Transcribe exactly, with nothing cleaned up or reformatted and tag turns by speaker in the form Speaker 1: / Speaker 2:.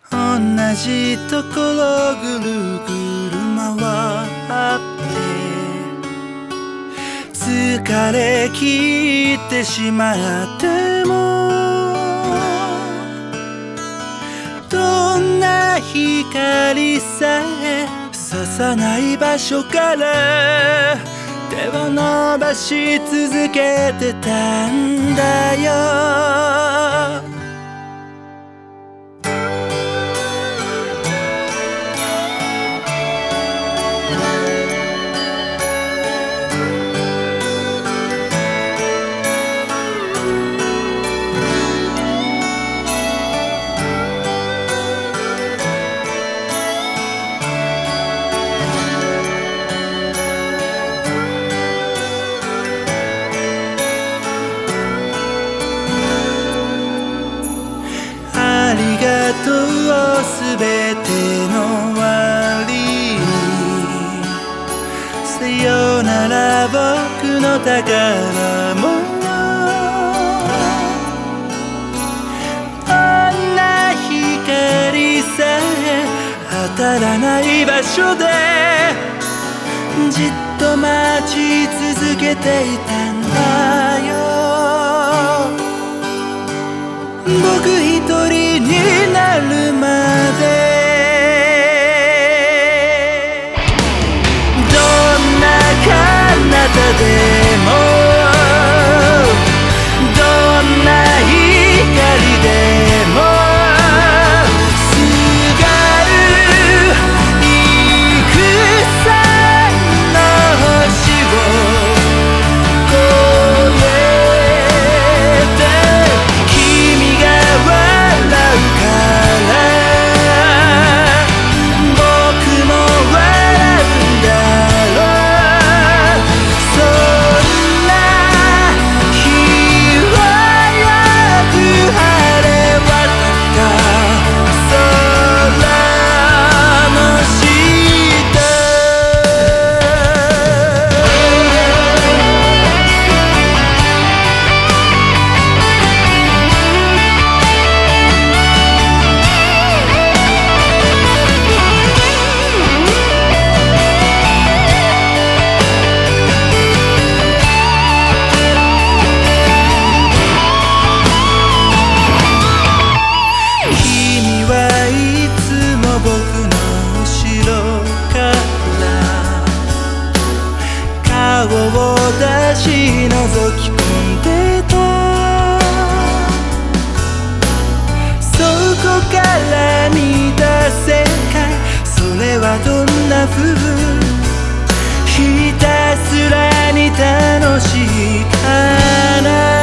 Speaker 1: 同じところぐるぐる回って疲れ切ってしまっても、どんな光さえ差さない場所から手を伸ばし続けてたんだよ。ありがとうすべての割に、さよなら僕の宝物。あんな光さえ当たらない場所でじっと待ち続けていたんだよ。僕一人になるまでどんな彼方でもどんな光でもすがる幾千の星を越えて君が笑うから僕も笑うんだろう。そんな日はよく晴れ渡った空の下。君はいつも僕の後ろから顔を出し覗き込んでた。そこから見た世界、それはどんな風？ひたすらに楽しいかな。